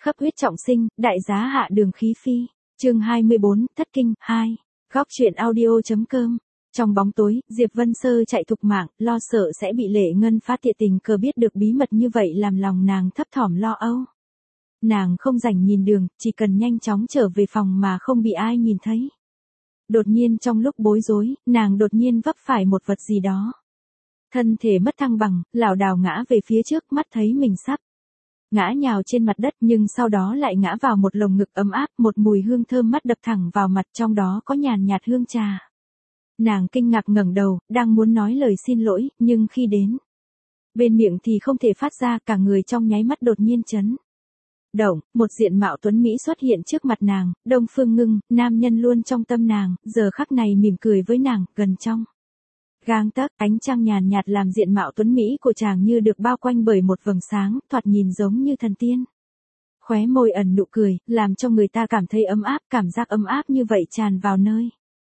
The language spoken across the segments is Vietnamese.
Khấp huyết trọng sinh, đại giá hạ đường khí phi. Chương 24, Thất kinh 2. Góc truyện audio.com. Trong bóng tối, Diệp Vân Sơ chạy thục mạng, lo sợ sẽ bị Lệ Ngân Phát tiện tình cờ biết được bí mật như vậy làm lòng nàng thấp thỏm lo âu. Nàng không rảnh nhìn đường, chỉ cần nhanh chóng trở về phòng mà không bị ai nhìn thấy. Đột nhiên trong lúc bối rối, nàng đột nhiên vấp phải một vật gì đó. Thân thể mất thăng bằng, lảo đảo ngã về phía trước, mắt thấy mình sắp ngã nhào trên mặt đất, nhưng sau đó lại ngã vào một lồng ngực ấm áp, một mùi hương thơm mắt đập thẳng vào mặt, trong đó có nhàn nhạt hương trà. Nàng kinh ngạc ngẩng đầu, đang muốn nói lời xin lỗi, nhưng khi đến bên miệng thì không thể phát ra, cả người trong nháy mắt đột nhiên chấn động, một diện mạo tuấn mỹ xuất hiện trước mặt nàng, Đông Phương Ngưng, nam nhân luôn trong tâm nàng, giờ khắc này mỉm cười với nàng, gần trong gang tấc, ánh trăng nhàn nhạt làm diện mạo tuấn mỹ của chàng như được bao quanh bởi một vầng sáng, thoạt nhìn giống như thần tiên. Khóe môi ẩn nụ cười, làm cho người ta cảm thấy ấm áp, cảm giác ấm áp như vậy tràn vào nơi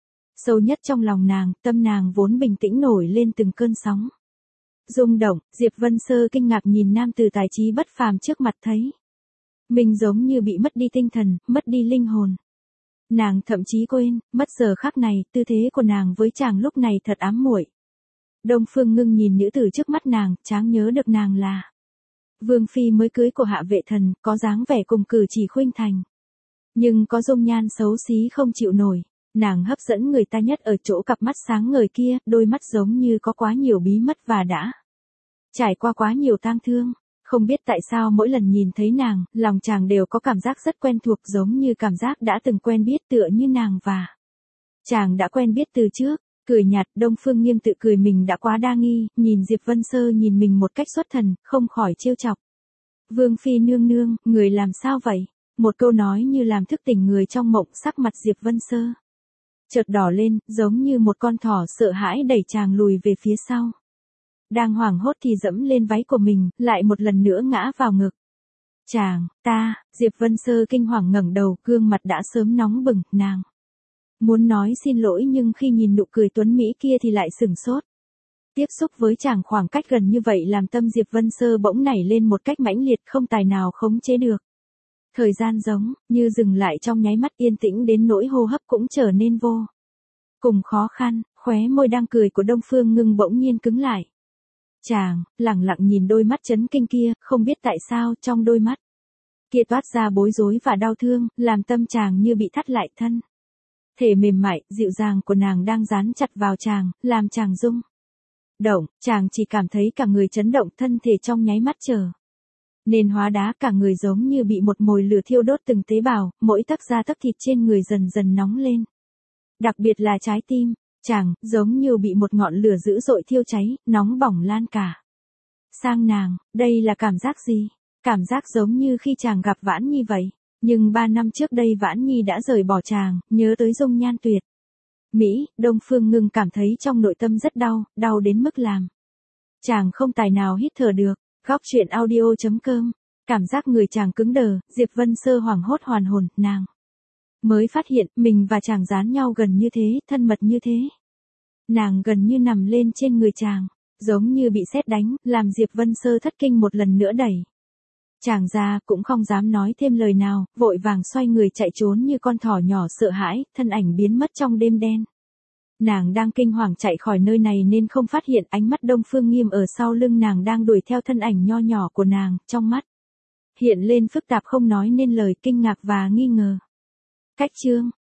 sâu nhất trong lòng nàng, tâm nàng vốn bình tĩnh nổi lên từng cơn sóng rung động. Diệp Vân Sơ kinh ngạc nhìn nam tử tài trí bất phàm trước mặt, thấy mình giống như bị mất đi tinh thần, mất đi linh hồn. Nàng thậm chí quên, mất giờ khắc này, tư thế của nàng với chàng lúc này thật ám muội. Đông Phương Ngưng nhìn nữ tử trước mắt nàng, cháng nhớ được nàng là vương phi mới cưới của Hạ Vệ Thần, có dáng vẻ cùng cử chỉ khuynh thành, nhưng có dung nhan xấu xí không chịu nổi. Nàng hấp dẫn người ta nhất ở chỗ cặp mắt sáng ngời kia, đôi mắt giống như có quá nhiều bí mật và đã trải qua quá nhiều tang thương. Không biết tại sao mỗi lần nhìn thấy nàng, lòng chàng đều có cảm giác rất quen thuộc, giống như cảm giác đã từng quen biết, tựa như nàng và chàng đã quen biết từ trước. Cười nhạt, Đông Phương Nghiêm tự cười mình đã quá đa nghi, nhìn Diệp Vân Sơ nhìn mình một cách xuất thần, không khỏi trêu chọc. Vương phi nương nương, người làm sao vậy? Một câu nói như làm thức tỉnh người trong mộng, sắc mặt Diệp Vân Sơ chợt đỏ lên, giống như một con thỏ sợ hãi đẩy chàng lùi về phía sau. Đang hoảng hốt thì dẫm lên váy của mình, lại một lần nữa ngã vào ngực chàng. Ta, Diệp Vân Sơ kinh hoàng ngẩng đầu, gương mặt đã sớm nóng bừng, nàng muốn nói xin lỗi nhưng khi nhìn nụ cười tuấn mỹ kia thì lại sửng sốt. Tiếp xúc với chàng khoảng cách gần như vậy làm tâm Diệp Vân Sơ bỗng nảy lên một cách mãnh liệt, không tài nào khống chế được. Thời gian giống như dừng lại trong nháy mắt, yên tĩnh đến nỗi hô hấp cũng trở nên vô cùng khó khăn, khóe môi đang cười của Đông Phương Ngưng bỗng nhiên cứng lại. Chàng lẳng lặng nhìn đôi mắt chấn kinh kia, không biết tại sao trong đôi mắt kia toát ra bối rối và đau thương, làm tâm chàng như bị thắt lại. Thân thể mềm mại, dịu dàng của nàng đang dán chặt vào chàng, làm chàng rung động. Chàng chỉ cảm thấy cả người chấn động, thân thể trong nháy mắt trở nên hóa đá, cả người giống như bị một mồi lửa thiêu đốt từng tế bào, mỗi tấc da tấc thịt trên người dần dần nóng lên. Đặc biệt là trái tim chàng, giống như bị một ngọn lửa dữ dội thiêu cháy, nóng bỏng lan cả sang nàng. Đây là cảm giác gì? Cảm giác giống như khi chàng gặp Vãn Nhi vậy. Nhưng 3 năm trước đây Vãn Nhi đã rời bỏ chàng, nhớ tới dung nhan tuyệt mỹ, Đông Phương Ngưng cảm thấy trong nội tâm rất đau, đau đến mức làm chàng không tài nào hít thở được. Góc truyện audio.com. Cảm giác người chàng cứng đờ, Diệp Vân Sơ hoảng hốt hoàn hồn, nàng mới phát hiện mình và chàng dán nhau gần như thế, thân mật như thế. Nàng gần như nằm lên trên người chàng, giống như bị sét đánh, làm Diệp Vân Sơ thất kinh một lần nữa đẩy chàng ra, cũng không dám nói thêm lời nào, vội vàng xoay người chạy trốn như con thỏ nhỏ sợ hãi, thân ảnh biến mất trong đêm đen. Nàng đang kinh hoàng chạy khỏi nơi này nên không phát hiện ánh mắt Đông Phương Nghiêm ở sau lưng nàng đang đuổi theo thân ảnh nho nhỏ của nàng, trong mắt hiện lên phức tạp không nói nên lời, kinh ngạc và nghi ngờ. Cách chương